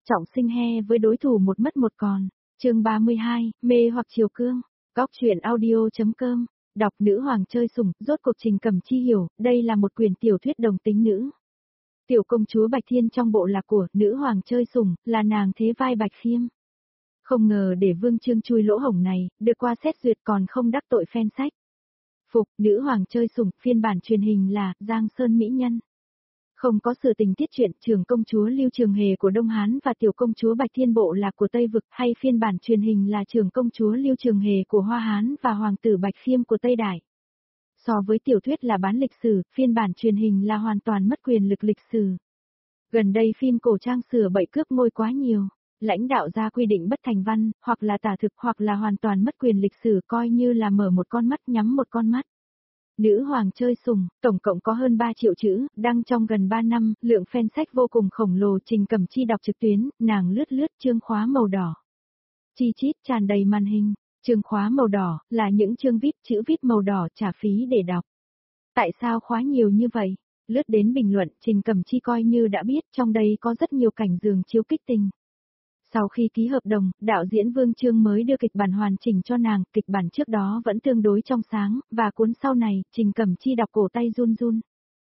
trọng sinh he với đối thủ một mất một còn. Chương 32, mê hoặc Triều Cương. Góc truyện audio.com. Đọc nữ hoàng chơi sủng, rốt cuộc Trình Cẩm Chi hiểu, đây là một quyển tiểu thuyết đồng tính nữ. Tiểu công chúa Bạch Thiên trong bộ lạc của nữ hoàng chơi sủng, là nàng thế vai Bạch Khiêm. Không ngờ để Vương Chương chui lỗ hổng này, được qua xét duyệt còn không đắc tội fan sách. Phục, nữ hoàng chơi sủng, phiên bản truyền hình là Giang Sơn Mỹ Nhân. Không có sự tình tiết truyện trưởng công chúa Lưu Trường Hề của Đông Hán và tiểu công chúa Bạch Thiên bộ lạc của Tây Vực, hay phiên bản truyền hình là trưởng công chúa Lưu Trường Hề của Hoa Hán và hoàng tử Bạch Khiêm của Tây Đại. So với tiểu thuyết là bán lịch sử, phiên bản truyền hình là hoàn toàn mất quyền lực lịch sử. Gần đây phim cổ trang sửa bậy cướp ngôi quá nhiều, lãnh đạo ra quy định bất thành văn, hoặc là tả thực hoặc là hoàn toàn mất quyền lịch sử, coi như là mở một con mắt nhắm một con mắt. Nữ hoàng chơi sủng, tổng cộng có hơn 3 triệu chữ, đăng trong gần 3 năm, lượng fan sách vô cùng khổng lồ. Trình Cẩm Chi đọc trực tuyến, nàng lướt chương khóa màu đỏ. Chi chít tràn đầy màn hình, chương khóa màu đỏ, là những chương VIP, chữ VIP màu đỏ trả phí để đọc. Tại sao khóa nhiều như vậy? Lướt đến bình luận, Trình Cẩm Chi coi như đã biết, trong đây có rất nhiều cảnh giường chiếu kích tình. Sau khi ký hợp đồng, đạo diễn Vương Chương mới đưa kịch bản hoàn chỉnh cho nàng, kịch bản trước đó vẫn tương đối trong sáng, và cuốn sau này, Trình Cẩm Chi đọc cổ tay run run.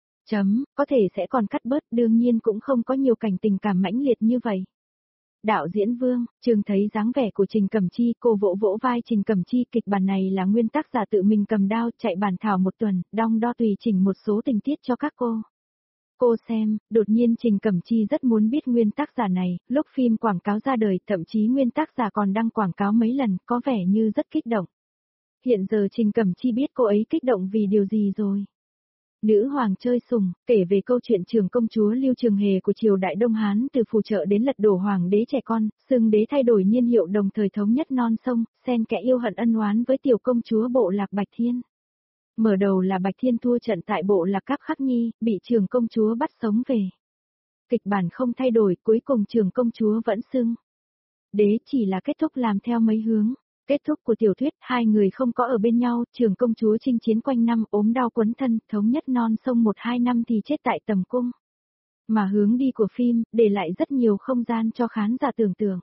Có thể sẽ còn cắt bớt, đương nhiên cũng không có nhiều cảnh tình cảm mãnh liệt như vậy. Đạo diễn Vương Chương thấy dáng vẻ của Trình Cẩm Chi, cô vỗ vỗ vai Trình Cẩm Chi, kịch bản này là nguyên tác giả tự mình cầm đao chạy bản thảo một tuần, đong đo tùy chỉnh một số tình tiết cho các cô. Cô xem, đột nhiên Trình Cẩm Chi rất muốn biết nguyên tác giả này, lúc phim quảng cáo ra đời, thậm chí nguyên tác giả còn đăng quảng cáo mấy lần, có vẻ như rất kích động. Hiện giờ Trình Cẩm Chi biết cô ấy kích động vì điều gì rồi. Nữ hoàng chơi sủng, kể về câu chuyện trưởng công chúa Lưu Trường Hề của triều đại Đông Hán từ phù trợ đến lật đổ hoàng đế trẻ con, xưng đế thay đổi niên hiệu đồng thời thống nhất non sông, xen kẽ yêu hận ân oán với tiểu công chúa bộ lạc Bạch Thiên. Mở đầu là Bạch Thiên thua trận tại bộ lạc Cáp Khắc Nhi, bị trưởng công chúa bắt sống về. Kịch bản không thay đổi, cuối cùng trưởng công chúa vẫn xưng đế, chỉ là kết thúc làm theo mấy hướng. Kết thúc của tiểu thuyết, hai người không có ở bên nhau, trưởng công chúa chinh chiến quanh năm, ốm đau quấn thân, thống nhất non sông 1-2 năm thì chết tại tầm cung. Mà hướng đi của phim, để lại rất nhiều không gian cho khán giả tưởng tượng.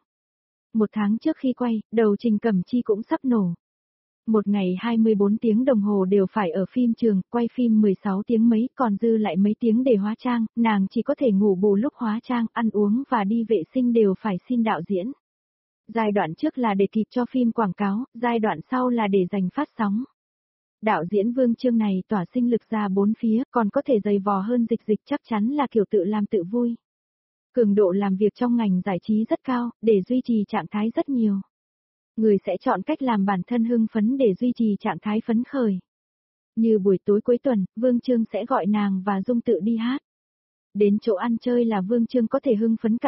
1 tháng trước khi quay, đầu Trình Cẩm Chi cũng sắp nổ. Một ngày 24 tiếng đồng hồ đều phải ở phim trường, quay phim 16 tiếng mấy, còn dư lại mấy tiếng để hóa trang, nàng chỉ có thể ngủ bù lúc hóa trang, ăn uống và đi vệ sinh đều phải xin đạo diễn. Giai đoạn trước là để kịp cho phim quảng cáo, giai đoạn sau là để dành phát sóng. Đạo diễn Vương Chương này tỏa sinh lực ra 4 phía, còn có thể dày vò hơn dịch chắc chắn là kiểu tự làm tự vui. Cường độ làm việc trong ngành giải trí rất cao, để duy trì trạng thái rất nhiều. Người sẽ chọn cách làm bản thân hưng phấn để duy trì trạng thái phấn khởi. Như buổi tối cuối tuần, Vương Chương sẽ gọi nàng và Dung Tự đi hát. Đến chỗ ăn chơi là Vương Chương có thể hưng phấn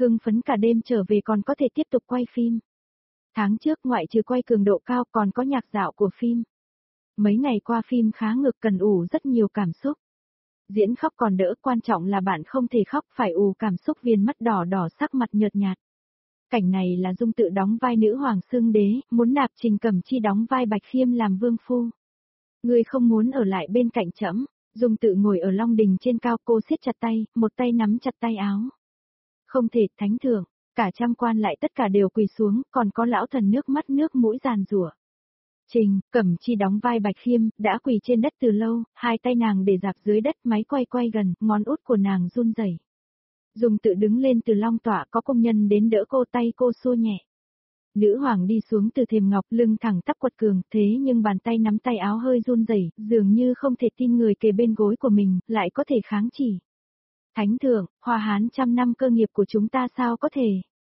cả đêm trở về còn có thể tiếp tục quay phim. Tháng trước ngoại trừ quay cường độ cao còn có nhạc dạo của phim. Mấy ngày qua phim khá ngược, cần ủ rất nhiều cảm xúc. Diễn khóc còn đỡ, quan trọng là bạn không thể khóc, phải ủ cảm xúc, viền mắt đỏ sắc mặt nhợt nhạt. Cảnh này là Dung Tự đóng vai nữ hoàng xưng đế, muốn nạp Trình Cẩm Chi đóng vai Bạch Khiêm làm vương phu. Ngươi không muốn ở lại bên cạnh trẫm? Dung Tự ngồi ở long đình trên cao, cô siết chặt tay, một tay nắm chặt tay áo. Không thể, thánh thượng, cả trăm quan lại tất cả đều quỳ xuống, còn có lão thần nước mắt nước mũi giàn giụa. Trình Cẩm Chi đóng vai Bạch Khiêm, đã quỳ trên đất từ lâu, hai tay nàng để dạp dưới đất, máy quay gần, ngón út của nàng run rẩy. Dung Tự đứng lên từ long tọa, có công nhân đến đỡ cô, tay cô xua nhẹ. Nữ hoàng đi xuống từ thềm ngọc, lưng thẳng tắp quật cường, thế nhưng bàn tay nắm tay áo hơi run rẩy, dường như không thể tin người kề bên gối của mình lại có thể kháng chỉ. Thánh thượng, Hoa Hán 100 năm cơ nghiệp của chúng ta sao có thể?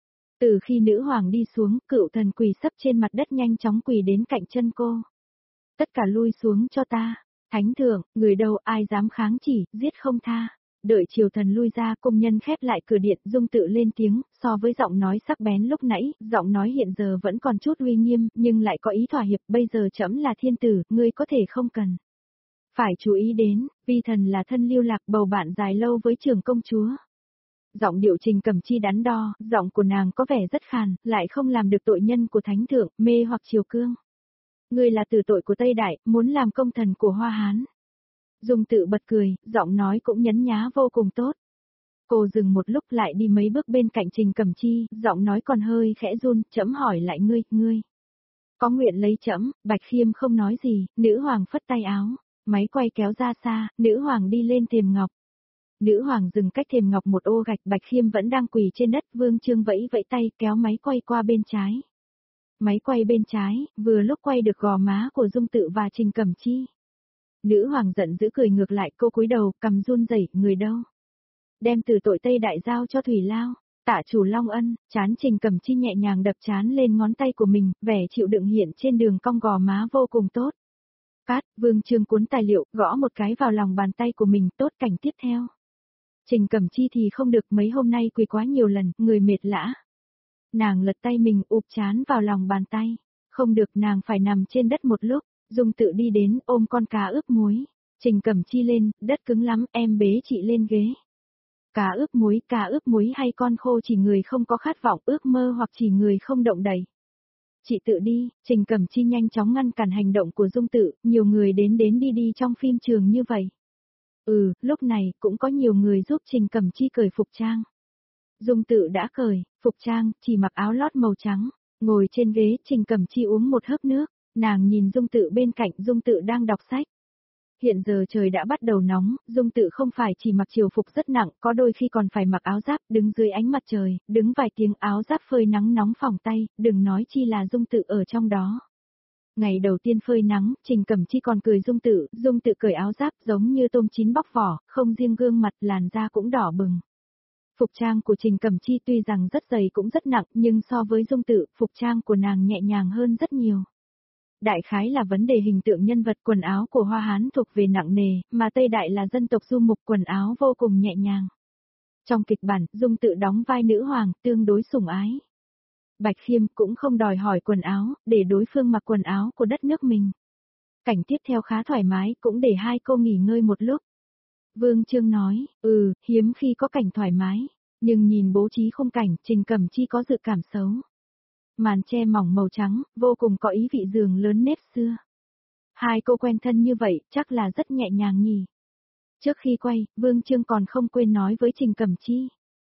Từ khi nữ hoàng đi xuống, cựu thần quỳ sấp trên mặt đất nhanh chóng quỳ đến cạnh chân cô. Tất cả lui xuống cho ta. Thánh thượng, người đâu ai dám kháng chỉ, giết không tha. Đợi triều thần lui ra, công nhân khép lại cửa điện, Dung Tự lên tiếng, so với giọng nói sắc bén lúc nãy, giọng nói hiện giờ vẫn còn chút uy nghiêm, nhưng lại có ý thỏa hiệp, bây giờ trẫm là thiên tử, ngươi có thể không cần. Phải chú ý đến, vi thần là thân lưu lạc, bầu bạn dài lâu với trưởng công chúa. Giọng điệu Trình Cẩm Chi đắn đo, giọng của nàng có vẻ rất khàn, lại không làm được tội nhân của thánh thượng, mê hoặc Triều Cương. Ngươi là tử tội của Tây Đại, muốn làm công thần của Hoa Hán. Dung Tự bật cười, giọng nói cũng nhấn nhá vô cùng tốt. Cô dừng một lúc lại đi mấy bước bên cạnh Trình Cẩm Chi, giọng nói còn hơi khẽ run, trẫm hỏi lại ngươi. Có nguyện lấy trẫm? Bạch Khiêm không nói gì, nữ hoàng phất tay áo, máy quay kéo ra xa, nữ hoàng đi lên thềm ngọc. Nữ hoàng dừng cách thềm ngọc một ô gạch, Bạch Khiêm vẫn đang quỳ trên đất, Vương Chương vẫy vẫy tay kéo máy quay qua bên trái. Máy quay bên trái, vừa lúc quay được gò má của Dung Tự và Trình Cẩm Chi. Nữ hoàng giận dữ cười ngược lại, cô cúi đầu, cầm run rẩy, người đâu? Đem từ tội Tây Đại giao cho Thủy Lao. Tạ chủ Long Ân, trán Trình Cẩm Chi nhẹ nhàng đập trán lên ngón tay của mình, vẻ chịu đựng hiện trên đường cong gò má vô cùng tốt. Cát, Vương Chương cuốn tài liệu, gõ một cái vào lòng bàn tay của mình, tốt cảnh tiếp theo. Trình Cẩm Chi thì không được, mấy hôm nay quỳ quá nhiều lần, người mệt lã. Nàng lật tay mình ụp trán vào lòng bàn tay. Không được, nàng phải nằm trên đất một lúc. Dung Tự đi đến, ôm con cá ướp muối. Trình Cẩm Chi lên, đất cứng lắm, em bế chị lên ghế. Cá ướp muối hay con khô chỉ người không có khát vọng ước mơ hoặc chỉ người không động đậy. Chị tự đi, Trình Cẩm Chi nhanh chóng ngăn cản hành động của Dung Tự, nhiều người đến đi trong phim trường như vậy. Lúc này cũng có nhiều người giúp Trình Cẩm Chi cởi phục trang. Dung Tự đã cởi phục trang, chỉ mặc áo lót màu trắng, ngồi trên ghế, Trình Cẩm Chi uống một hớp nước, nàng nhìn Dung Tự bên cạnh, Dung Tự đang đọc sách. Hiện giờ trời đã bắt đầu nóng, Dung Tự không phải chỉ mặc triều phục rất nặng, có đôi khi còn phải mặc áo giáp, đứng dưới ánh mặt trời, đứng vài tiếng áo giáp phơi nắng nóng phỏng tay, đừng nói chi là Dung Tự ở trong đó. Ngày đầu tiên phơi nắng, Trình Cẩm Chi còn cười Dung Tự cởi áo giáp giống như tôm chín bóc vỏ, không riêng gương mặt, làn da cũng đỏ bừng. Phục trang của Trình Cẩm Chi tuy rằng rất dày cũng rất nặng, nhưng so với Dung Tự, phục trang của nàng nhẹ nhàng hơn rất nhiều. Đại khái là vấn đề hình tượng nhân vật, quần áo của Hoa Hán thuộc về nặng nề, mà Tây Đại là dân tộc du mục, quần áo vô cùng nhẹ nhàng. Trong kịch bản, Dung Tự đóng vai nữ hoàng, tương đối sủng ái. Bạch Khiêm cũng không đòi hỏi quần áo, để đối phương mặc quần áo của đất nước mình. Cảnh tiếp theo khá thoải mái, cũng để hai cô nghỉ ngơi một lúc. Vương Chương nói, hiếm khi có cảnh thoải mái, nhưng nhìn bố trí khung cảnh, Trình Cẩm Chi có dự cảm xấu. Màn che mỏng màu trắng, vô cùng có ý vị giường lớn nếp xưa. Hai cô quen thân như vậy, chắc là rất nhẹ nhàng nhỉ. Trước khi quay, Vương Chương còn không quên nói với Trình Cẩm Chi.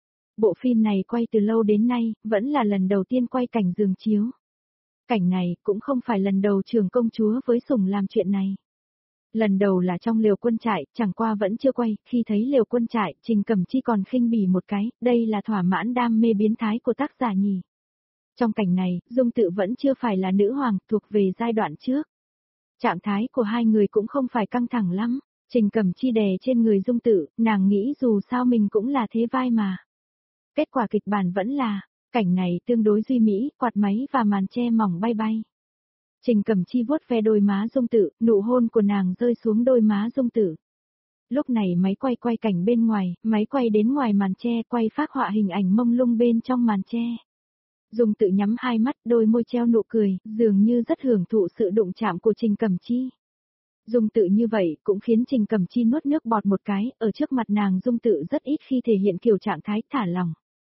Bộ phim này quay từ lâu đến nay, vẫn là lần đầu tiên quay cảnh giường chiếu. Cảnh này cũng không phải lần đầu trưởng công chúa với Sủng làm chuyện này. Lần đầu là trong lều quân trại, chẳng qua vẫn chưa quay, khi thấy lều quân trại, Trình Cẩm Chi còn khinh bỉ một cái, đây là thỏa mãn đam mê biến thái của tác giả nhỉ. Trong cảnh này, Dung Tự vẫn chưa phải là nữ hoàng, thuộc về giai đoạn trước. Trạng thái của hai người cũng không phải căng thẳng lắm, Trình Cẩm Chi đè trên người Dung Tự, nàng nghĩ dù sao mình cũng là thế vai mà. Kết quả kịch bản vẫn là, cảnh này tương đối duy mỹ, quạt máy và màn che mỏng bay bay. Trình Cẩm Chi vuốt ve đôi má Dung Tự, nụ hôn của nàng rơi xuống đôi má Dung Tự. Lúc này máy quay cảnh bên ngoài, máy quay đến ngoài màn che, quay phác họa hình ảnh mông lung bên trong màn che. Dung Tự nhắm hai mắt, đôi môi treo nụ cười, dường như rất hưởng thụ sự đụng chạm của Trình Cẩm Chi. Dung Tự như vậy cũng khiến Trình Cẩm Chi nuốt nước bọt một cái, ở trước mặt nàng Dung Tự rất ít khi thể hiện kiểu trạng thái thả lỏng.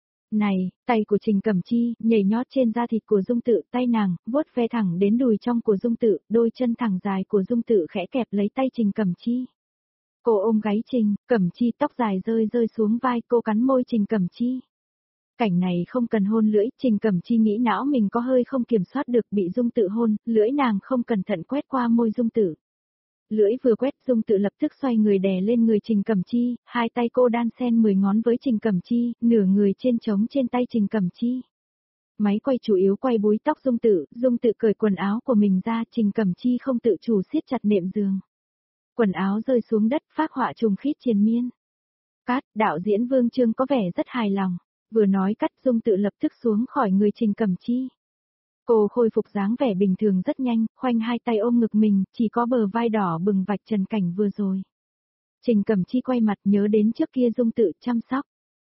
Này, tay của Trình Cẩm Chi nhảy nhót trên da thịt của Dung Tự, tay nàng vuốt ve thẳng đến đùi trong của Dung Tự, đôi chân thẳng dài của Dung Tự khẽ kẹp lấy tay Trình Cẩm Chi. Cô ôm gáy Trình Cẩm Chi, tóc dài rơi xuống vai, cô cắn môi Trình Cẩm Chi. Cảnh này không cần hôn lưỡi, Trình Cẩm Chi nghĩ não mình có hơi không kiểm soát được, bị Dung Tự hôn, lưỡi nàng không cẩn thận quét qua môi Dung Tự. Lưỡi vừa quét, Dung Tự lập tức xoay người đè lên người Trình Cẩm Chi, hai tay cô đan xen 10 ngón với Trình Cẩm Chi, nửa người trên trống trên tay Trình Cẩm Chi. Máy quay chủ yếu quay búi tóc Dung Tự cởi quần áo của mình ra, Trình Cẩm Chi không tự chủ siết chặt nệm giường. Quần áo rơi xuống đất, phác họa trùng khít triền miên. Cát, đạo diễn Vương Chương có vẻ rất hài lòng, vừa nói cắt Dung Tự lập tức xuống khỏi người Trình Cẩm Chi. Cô khôi phục dáng vẻ bình thường rất nhanh, khoanh hai tay ôm ngực mình, chỉ có bờ vai đỏ bừng vạch trần cảnh vừa rồi. Trình Cẩm Chi quay mặt nhớ đến trước kia Dung Tự chăm sóc.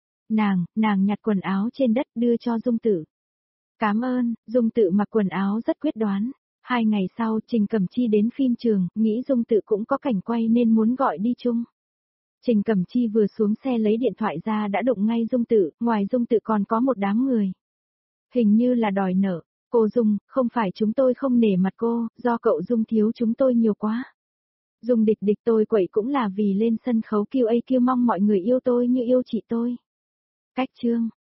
Nàng nhặt quần áo trên đất đưa cho Dung Tự. Cảm ơn, Dung Tự mặc quần áo rất quyết đoán. 2 ngày sau, Trình Cẩm Chi đến phim trường, nghĩ Dung Tự cũng có cảnh quay nên muốn gọi đi chung. Trình Cẩm Chi vừa xuống xe lấy điện thoại ra đã đụng ngay Dung Tự, ngoài Dung Tự còn có một đám người. Hình như là đòi nợ. Cô Dung, không phải chúng tôi không nể mặt cô, do cậu Dung thiếu chúng tôi nhiều quá. Dung địch tôi quậy cũng là vì lên sân khấu kêu mong mọi người yêu tôi như yêu chị tôi. Cách chương